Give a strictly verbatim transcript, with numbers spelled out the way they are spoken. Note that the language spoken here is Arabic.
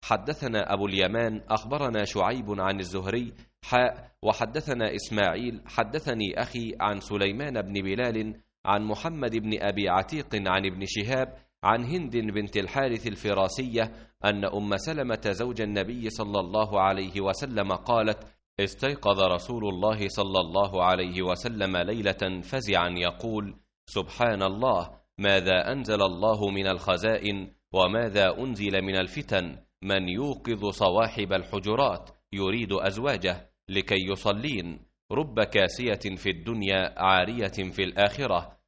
حدثنا أبو اليمان أخبرنا شعيب عن الزهري حاء وحدثنا إسماعيل حدثني أخي عن سليمان بن بلال عن محمد بن أبي عتيق عن ابن شهاب عن هند بنت الحارث الفراسية أن أم سلمة زوج النبي صلى الله عليه وسلم قالت: استيقظ رسول الله صلى الله عليه وسلم ليلة فزعا يقول: سبحان الله، ماذا أنزل الله من الخزائن وماذا أنزل من الفتن، من يوقظ صواحب الحجرات يريد أزواجه لكي يصلين، رب كاسية في الدنيا عارية في الآخرة،